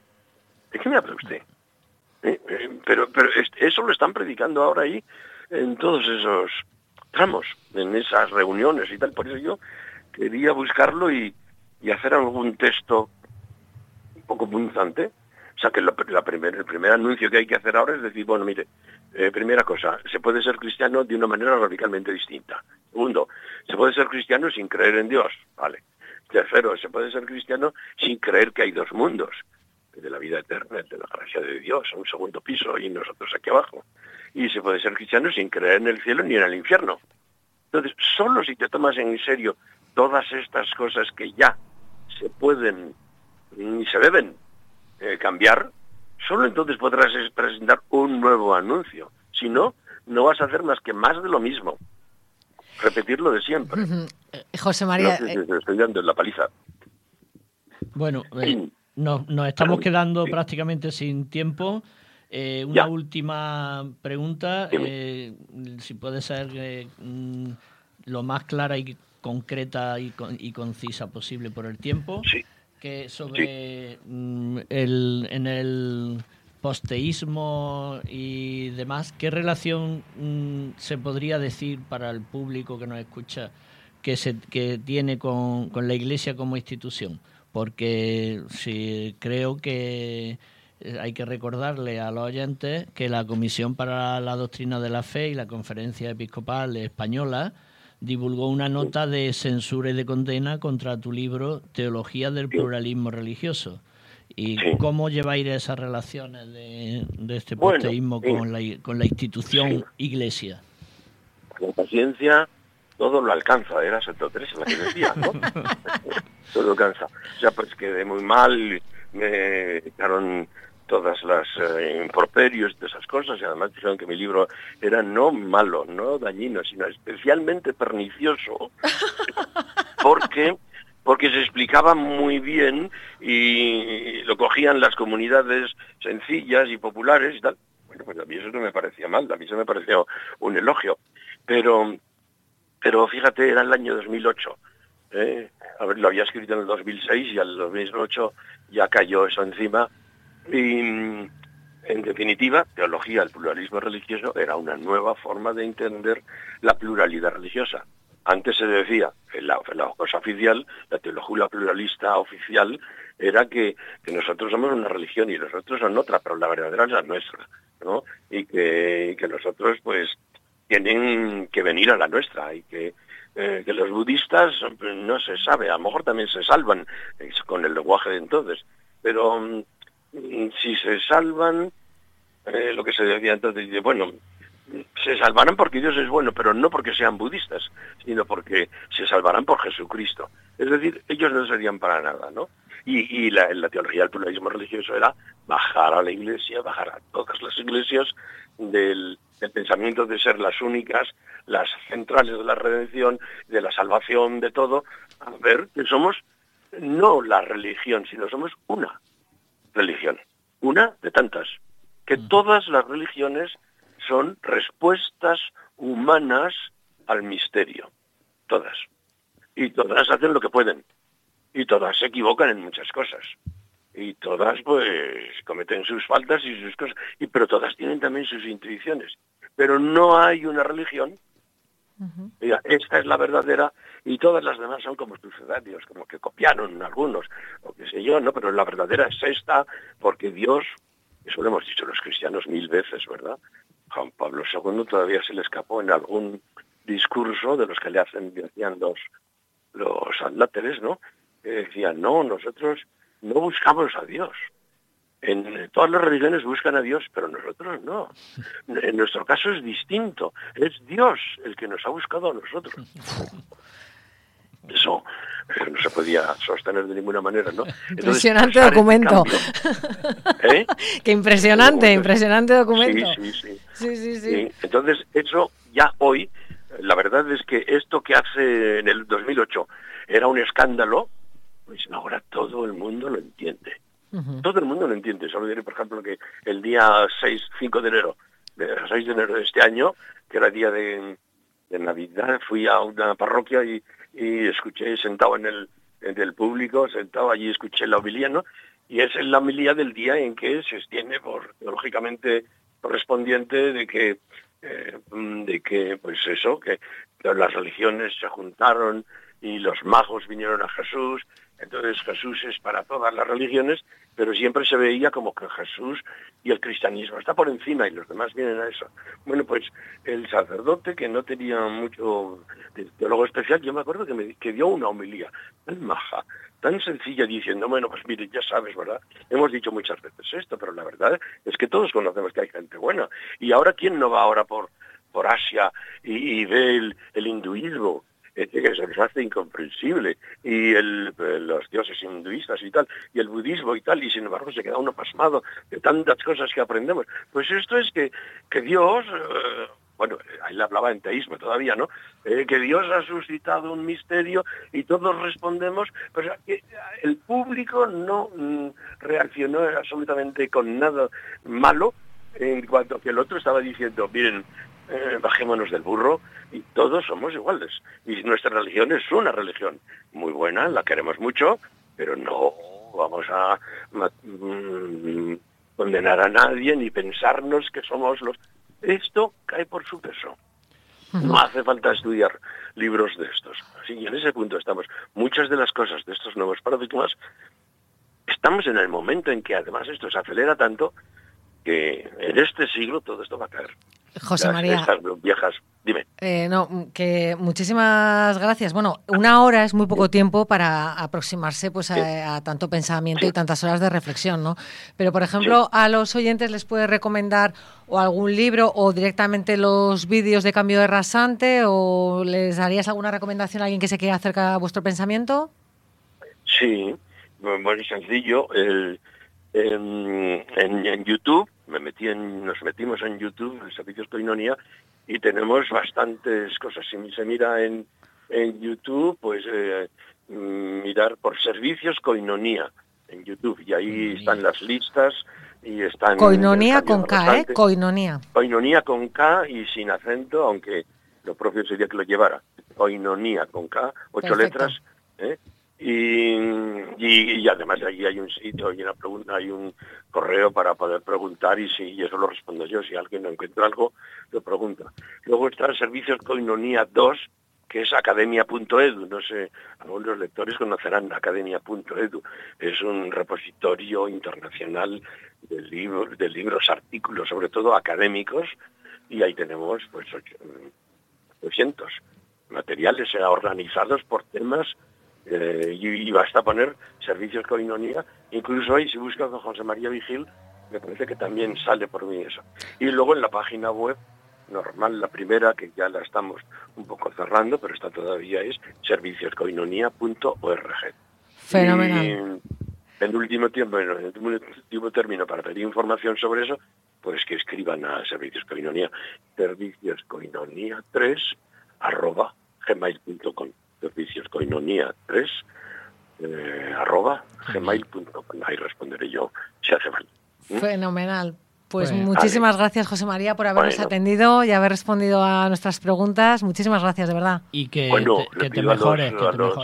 Pero eso lo están predicando ahora ahí en todos esos tramos, en esas reuniones y tal. Por eso yo quería buscarlo y hacer algún texto un poco punzante. O sea, que el primer anuncio que hay que hacer ahora es decir, bueno, mire, primera cosa, se puede ser cristiano de una manera radicalmente distinta. Segundo, se puede ser cristiano sin creer en Dios, ¿vale? Tercero, se puede ser cristiano sin creer que hay dos mundos, el de la vida eterna, el de la gracia de Dios, un segundo piso y nosotros aquí abajo. Y se puede ser cristiano sin creer en el cielo ni en el infierno. Entonces, solo si te tomas en serio todas estas cosas que ya se pueden y se deben cambiar, solo entonces podrás presentar un nuevo anuncio. Si no, no vas a hacer más de lo mismo. Repetirlo de siempre.
José María...
No sé si estoy dando en la paliza.
Bueno, nos estamos quedando prácticamente sin tiempo. Una última pregunta, si puede ser lo más clara y concreta y concisa posible por el tiempo.
Sí.
Que sobre en el posteísmo y demás, ¿qué relación se podría decir para el público que nos escucha que tiene con la Iglesia como institución? Porque creo que hay que recordarle a los oyentes que la Comisión para la Doctrina de la Fe y la Conferencia Episcopal Española divulgó una nota de censura y de condena contra tu libro Teología del Pluralismo Religioso. ¿Y cómo lleváis esas relaciones de este posteísmo con la institución Iglesia?
Con paciencia todo lo alcanza, era Santa Teresa la que decía, ¿no? Todo lo alcanza. O sea, pues quedé muy mal, me echaron todas las improperios de esas cosas, y además dijeron que mi libro era no malo, no dañino, sino especialmente pernicioso, porque se explicaba muy bien y lo cogían las comunidades sencillas y populares y tal. Bueno, pues a mí eso no me parecía mal, a mí eso me pareció un elogio. Pero fíjate, era el año 2008. A ver, lo había escrito en el 2006 y al 2008 ya cayó eso encima. Y, en definitiva, teología del pluralismo religioso era una nueva forma de entender la pluralidad religiosa. Antes se decía, la cosa oficial, la teología pluralista oficial, era que nosotros somos una religión y los otros son otra, pero la verdadera es la nuestra, ¿no? Y que los otros, pues, tienen que venir a la nuestra y que los budistas, no se sabe, a lo mejor también se salvan con el lenguaje de entonces, pero si se salvan, lo que se decía entonces, bueno, se salvarán porque Dios es bueno, pero no porque sean budistas, sino porque se salvarán por Jesucristo. Es decir, ellos no serían para nada, ¿no? Y la teología del pluralismo religioso era bajar a la Iglesia, bajar a todas las iglesias del pensamiento de ser las únicas, las centrales de la redención, de la salvación, de todo, a ver que somos no la religión, sino somos una religión, una de tantas, que todas las religiones son respuestas humanas al misterio, todas, y todas hacen lo que pueden, y todas se equivocan en muchas cosas, y todas pues cometen sus faltas y sus cosas, pero todas tienen también sus intuiciones, pero no hay una religión. Esta es la verdadera y todas las demás son como sucedanios, como que copiaron algunos, o qué sé yo, ¿no? Pero la verdadera es esta, porque Dios, eso lo hemos dicho los cristianos 1000 veces, ¿verdad? Juan Pablo II todavía se le escapó en algún discurso de los que le hacían los adláteres, ¿no? Que decían, no, nosotros no buscamos a Dios. En todas las religiones buscan a Dios, pero nosotros no. En nuestro caso es distinto. Es Dios el que nos ha buscado a nosotros. Eso no se podía sostener de ninguna manera, ¿no?
Impresionante documento. Qué impresionante documento.
Sí. Entonces, eso ya hoy, la verdad es que esto que hace en el 2008 era un escándalo, pues ahora todo el mundo lo entiende. Todo el mundo lo entiende. Solo diré, por ejemplo, que el día 6 de enero de este año, que era día de Navidad, fui a una parroquia y escuché, sentado en el público, sentado allí, escuché la homilía, ¿no? Y es la homilía del día en que se extiende, lógicamente correspondiente, de que pues eso, que las religiones se juntaron y los magos vinieron a Jesús. Entonces Jesús es para todas las religiones, pero siempre se veía como que Jesús y el cristianismo está por encima y los demás vienen a eso. Bueno, pues el sacerdote, que no tenía mucho de teólogo especial, yo me acuerdo que dio una homilía tan maja, tan sencilla, diciendo, bueno, pues mire, ya sabes, ¿verdad? Hemos dicho muchas veces esto, pero la verdad es que todos conocemos que hay gente buena. Y ahora, ¿quién no va ahora por Asia y ve el hinduismo? Que se nos hace incomprensible, y los dioses hinduistas y tal, y el budismo y tal, y sin embargo se queda uno pasmado de tantas cosas que aprendemos. Pues esto es que Dios, bueno, ahí le hablaba en teísmo todavía, ¿no? Que Dios ha suscitado un misterio y todos respondemos, pues que el público no reaccionó absolutamente con nada malo, en cuanto a que el otro estaba diciendo, miren, bajémonos del burro y todos somos iguales. Y nuestra religión es una religión muy buena, la queremos mucho, pero no vamos a condenar a nadie ni pensarnos que somos los... Esto cae por su peso. No hace falta estudiar libros de estos. Así, y en ese punto estamos. Muchas de las cosas de estos nuevos paradigmas, estamos en el momento en que además esto se acelera tanto que en este siglo todo esto va a caer.
José María.
Esas viejas. Dime.
No, que muchísimas gracias. Bueno, 1 hora es muy poco tiempo para aproximarse pues a tanto pensamiento y tantas horas de reflexión, ¿no? Pero, por ejemplo, a los oyentes les puede recomendar o algún libro o directamente los vídeos de cambio de rasante, o les darías alguna recomendación a alguien que se quiera acercar a vuestro pensamiento.
Sí, muy sencillo. En YouTube, nos metimos en YouTube, en Servicios Koinonia, y tenemos bastantes cosas. Si se mira en YouTube, pues mirar por Servicios Koinonia en YouTube, y ahí están las listas y están...
Koinonia con K, Koinonia.
Koinonia con K y sin acento, aunque lo propio sería que lo llevara. Koinonia con K, 8 letras, Y además allí hay un sitio, hay una pregunta, hay un correo para poder preguntar, y eso lo respondo yo. Si alguien no encuentra algo, lo pregunta. Luego está el Servicios Koinonia 2, que es academia.edu. No sé, algunos lectores conocerán academia.edu. Es un repositorio internacional de libros, artículos, sobre todo académicos, y ahí tenemos pues 800 materiales organizados por temas. Y basta poner Servicios Koinonia. Incluso ahí, si buscas a José María Vigil, me parece que también sale por mí eso. Y luego en la página web normal, la primera, que ya la estamos un poco cerrando, pero esta todavía, es servicioskoinonia.org.
Fenomenal.
Y en último término, para pedir información sobre eso, pues que escriban a Servicios Koinonia, servicioskoinonia3@gmail.com. Servicios Koinonia 3 @gmail.com. Ahí responderé yo si hace falta.
Fenomenal. Pues muchísimas gracias, José María, por habernos atendido y haber respondido a nuestras preguntas. Muchísimas gracias, de verdad.
Y que te mejores.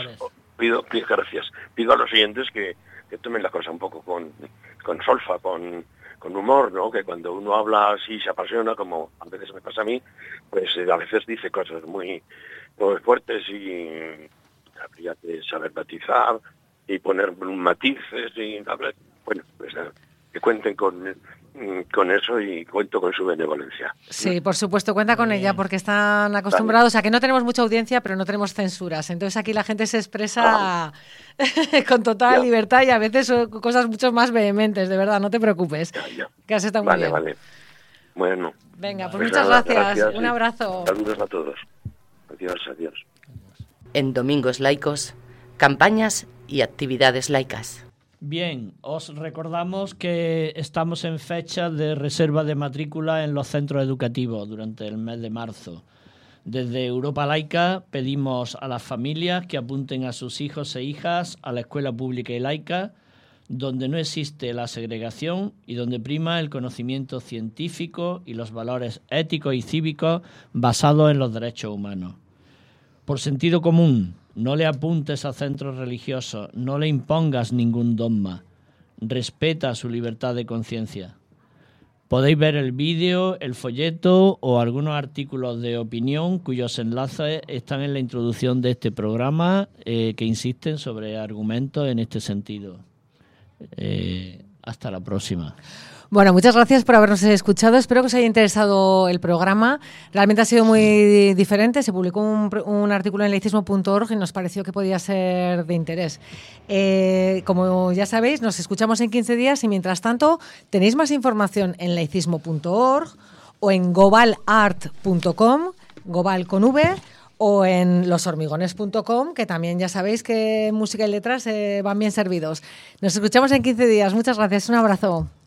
Gracias. Pido a los oyentes que tomen la cosa un poco con solfa, con humor, ¿no? Que cuando uno habla así, se apasiona, como a veces me pasa a mí, pues a veces dice cosas muy fuertes, y habría que saber matizar y poner matices, y bueno, pues que cuenten con eso, y cuento con su benevolencia.
Sí, por supuesto, cuenta con ella, porque están acostumbrados a que no tenemos mucha audiencia, pero no tenemos censuras. Entonces aquí la gente se expresa con total libertad, y a veces son cosas mucho más vehementes, de verdad, no te preocupes. Que has estado muy bien.
Vale. Bueno.
Venga, pues muchas gracias. Un abrazo.
Saludos a todos. Adiós.
En Domingos Laicos, campañas y actividades laicas.
Bien, os recordamos que estamos en fecha de reserva de matrícula en los centros educativos durante el mes de marzo. Desde Europa Laica pedimos a las familias que apunten a sus hijos e hijas a la escuela pública y laica, donde no existe la segregación y donde prima el conocimiento científico y los valores éticos y cívicos basados en los derechos humanos. Por sentido común, no le apuntes a centros religiosos, no le impongas ningún dogma. Respeta su libertad de conciencia. Podéis ver el vídeo, el folleto o algunos artículos de opinión cuyos enlaces están en la introducción de este programa, que insisten sobre argumentos en este sentido. Hasta la próxima.
Bueno, muchas gracias por habernos escuchado. Espero que os haya interesado el programa. Realmente ha sido muy diferente. Se publicó un artículo en laicismo.org y nos pareció que podía ser de interés. Como ya sabéis, nos escuchamos en 15 días, y mientras tanto tenéis más información en laicismo.org o en gobalart.com, Gobal con V, o en loshormigones.com, que también ya sabéis que música y letras van bien servidos. Nos escuchamos en 15 días. Muchas gracias. Un abrazo.